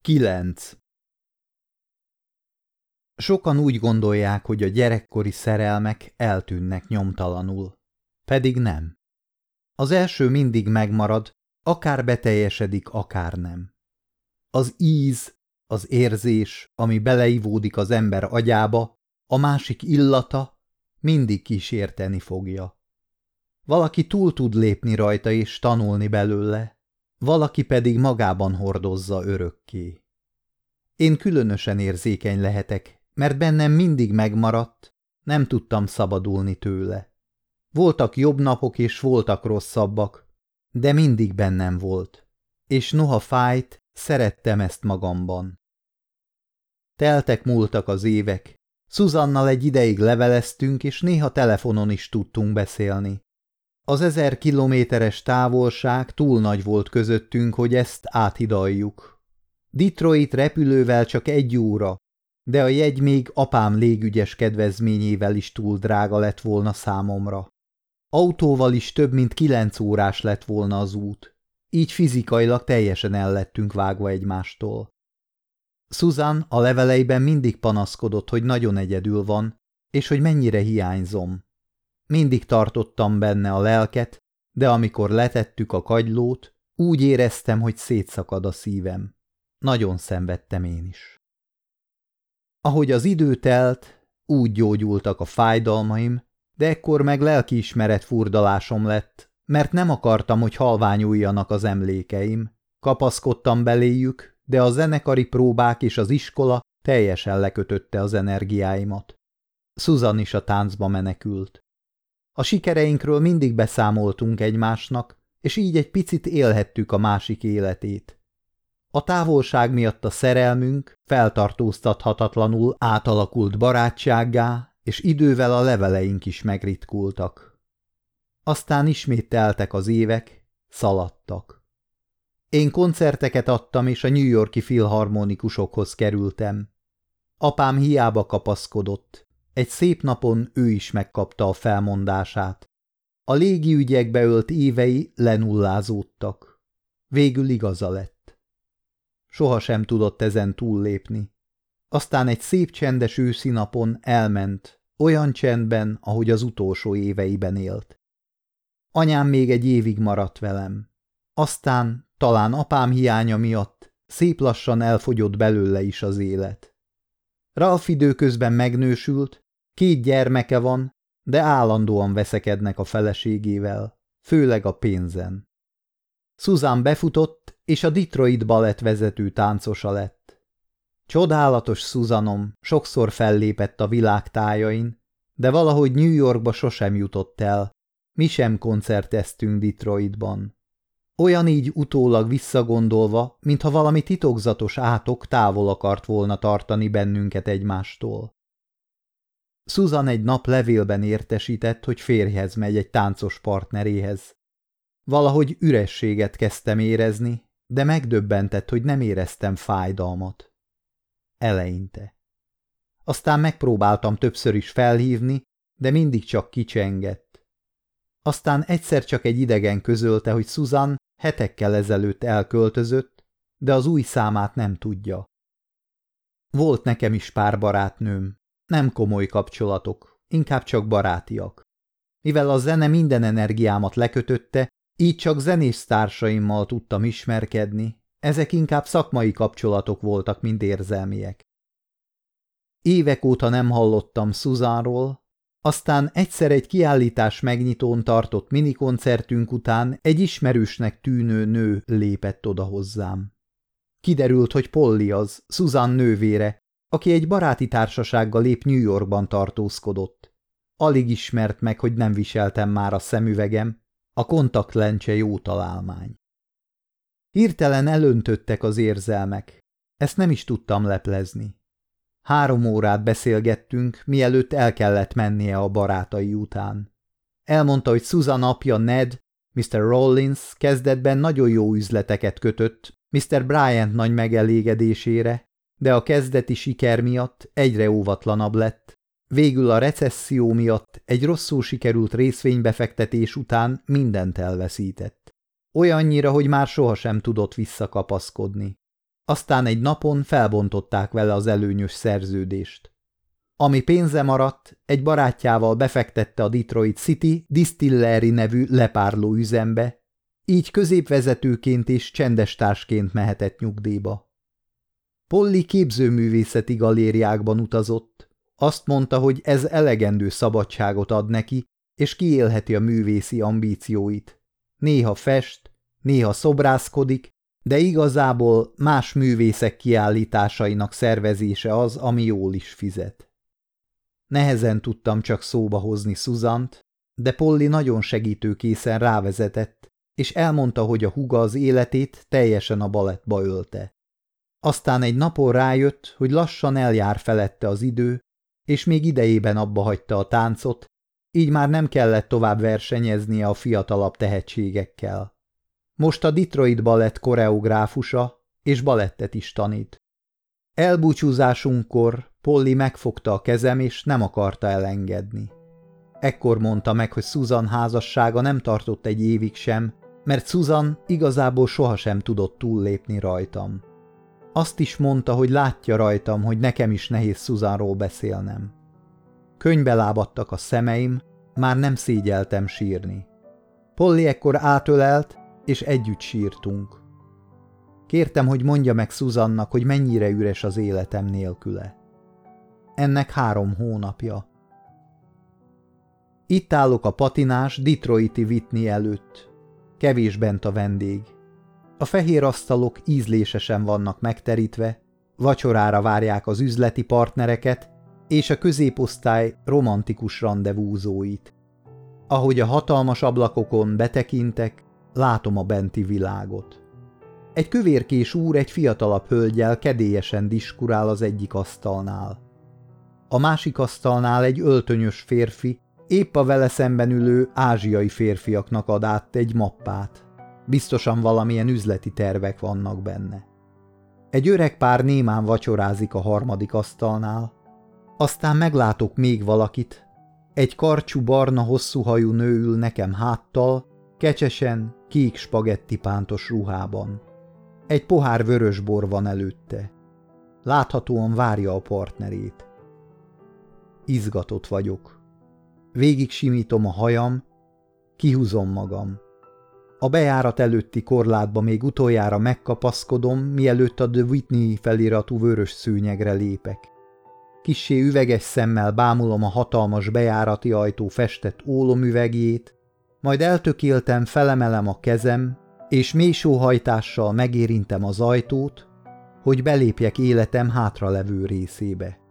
9. Sokan úgy gondolják, hogy a gyerekkori szerelmek eltűnnek nyomtalanul. Pedig nem. Az első mindig megmarad, akár beteljesedik, akár nem. Az íz, az érzés, ami beleivódik az ember agyába, a másik illata mindig kísérteni fogja. Valaki túl tud lépni rajta és tanulni belőle, valaki pedig magában hordozza örökké. Én különösen érzékeny lehetek, mert bennem mindig megmaradt, nem tudtam szabadulni tőle. Voltak jobb napok és voltak rosszabbak, de mindig bennem volt, és noha fájt, szerettem ezt magamban. Teltek múltak az évek, Susannal egy ideig leveleztünk, és néha telefonon is tudtunk beszélni. Az 1000 kilométeres távolság túl nagy volt közöttünk, hogy ezt áthidaljuk. Detroit repülővel csak 1 óra, de a jegy még apám légügyes kedvezményével is túl drága lett volna számomra. Autóval is több mint 9 órás lett volna az út, így fizikailag teljesen el lettünk vágva egymástól. Susan a leveleiben mindig panaszkodott, hogy nagyon egyedül van, és hogy mennyire hiányzom. Mindig tartottam benne a lelket, de amikor letettük a kagylót, úgy éreztem, hogy szétszakad a szívem. Nagyon szenvedtem én is. Ahogy az idő telt, úgy gyógyultak a fájdalmaim, de ekkor meg lelkiismeret furdalásom lett, mert nem akartam, hogy halványuljanak az emlékeim. Kapaszkodtam beléjük, de a zenekari próbák és az iskola teljesen lekötötte az energiáimat. Susan is a táncba menekült. A sikereinkről mindig beszámoltunk egymásnak, és így egy picit élhettük a másik életét. A távolság miatt a szerelmünk feltartóztathatatlanul átalakult barátsággá, és idővel a leveleink is megritkultak. Aztán ismét teltek az évek, szaladtak. Én koncerteket adtam, és a New York-i filharmonikusokhoz kerültem. Apám hiába kapaszkodott. Egy szép napon ő is megkapta a felmondását. A légiügyekbe ölt évei lenullázódtak. Végül igaza lett. Sohasem tudott ezen túllépni. Aztán egy szép csendes őszi napon elment, olyan csendben, ahogy az utolsó éveiben élt. Anyám még egy évig maradt velem. Aztán, talán apám hiánya miatt, szép lassan elfogyott belőle is az élet. Ralph időközben megnősült, 2 gyermeke van, de állandóan veszekednek a feleségével, főleg a pénzen. Susan befutott, és a Detroit Balett vezető táncosa lett. Csodálatos Susanom sokszor fellépett a világ tájain, de valahogy New Yorkba sosem jutott el, mi sem koncerteztünk Detroitban. Olyan így utólag visszagondolva, mintha valami titokzatos átok távol akart volna tartani bennünket egymástól. Susan egy nap levélben értesített, hogy férjhez megy egy táncos partneréhez. Valahogy ürességet kezdtem érezni, de megdöbbentett, hogy nem éreztem fájdalmat. Eleinte. Aztán megpróbáltam többször is felhívni, de mindig csak kicsengett. Aztán egyszer csak egy idegen közölte, hogy Susan hetekkel ezelőtt elköltözött, de az új számát nem tudja. Volt nekem is pár barátnőm, nem komoly kapcsolatok, inkább csak barátiak. Mivel a zene minden energiámat lekötötte, így csak zenésztársaimmal tudtam ismerkedni, ezek inkább szakmai kapcsolatok voltak, mint érzelmiek. Évek óta nem hallottam Susanról, aztán egyszer egy kiállítás megnyitón tartott minikoncertünk után egy ismerősnek tűnő nő lépett oda hozzám. Kiderült, hogy Polly az, Susan nővére, aki egy baráti társasággal épp New Yorkban tartózkodott. Alig ismert meg, hogy nem viseltem már a szemüvegem, a kontaktlencse jó találmány. Hirtelen elöntöttek az érzelmek, ezt nem is tudtam leplezni. 3 órát beszélgettünk, mielőtt el kellett mennie a barátai után. Elmondta, hogy Susan apja Ned, Mr. Rollins kezdetben nagyon jó üzleteket kötött Mr. Bryant nagy megelégedésére, de a kezdeti siker miatt egyre óvatlanabb lett. Végül a recesszió miatt egy rosszul sikerült részvénybefektetés után mindent elveszített. Olyannyira, hogy már sohasem tudott visszakapaszkodni. Aztán egy napon felbontották vele az előnyös szerződést. Ami pénze maradt, egy barátjával befektette a Detroit City Distillery nevű lepárló üzembe, így középvezetőként és csendestársként mehetett nyugdíjba. Polly képzőművészeti galériákban utazott. Azt mondta, hogy ez elegendő szabadságot ad neki, és kiélheti a művészi ambícióit. Néha fest, néha szobrászkodik, de igazából más művészek kiállításainak szervezése az, ami jól is fizet. Nehezen tudtam csak szóba hozni Susant, de Polly nagyon segítőkészen rávezetett, és elmondta, hogy a húga az életét teljesen a balettba ölte. Aztán egy napon rájött, hogy lassan eljár felette az idő, és még idejében abbahagyta a táncot, így már nem kellett tovább versenyeznie a fiatalabb tehetségekkel. Most a Detroit balett koreográfusa, és balettet is tanít. Elbúcsúzásunkkor Polly megfogta a kezem, és nem akarta elengedni. Ekkor mondta meg, hogy Susan házassága nem tartott egy évig sem, mert Susan igazából sohasem tudott túllépni rajtam. Azt is mondta, hogy látja rajtam, hogy nekem is nehéz Susanról beszélnem. Könnybe lábadtak a szemeim, már nem szégyeltem sírni. Polly ekkor átölelt, és együtt sírtunk. Kértem, hogy mondja meg Susannak, hogy mennyire üres az életem nélküle. Ennek 3 hónapja. Itt állok a patinás Detroiti Whitney előtt. Kevés bent a vendég. A fehér asztalok ízlésesen vannak megterítve, vacsorára várják az üzleti partnereket és a középosztály romantikus randevúzóit. Ahogy a hatalmas ablakokon betekintek, látom a benti világot. Egy kövérkés úr egy fiatalabb hölggyel kedélyesen diskurál az egyik asztalnál. A másik asztalnál egy öltönyös férfi épp a vele szemben ülő ázsiai férfiaknak ad át egy mappát. Biztosan valamilyen üzleti tervek vannak benne. Egy öreg pár némán vacsorázik a harmadik asztalnál. Aztán meglátok még valakit. Egy karcsú barna hosszú hajú nő ül nekem háttal, kecsesen, kék spagettipántos ruhában. Egy pohár vörös bor van előtte. Láthatóan várja a partnerét. Izgatott vagyok. Végig simítom a hajam, kihúzom magam. A bejárat előtti korlátba még utoljára megkapaszkodom, mielőtt a The Whitney feliratú vörös szőnyegre lépek. Kissé üveges szemmel bámulom a hatalmas bejárati ajtó festett ólomüvegjét, majd eltökélten felemelem a kezem, és mély sóhajtással megérintem az ajtót, hogy belépjek életem hátralevő részébe.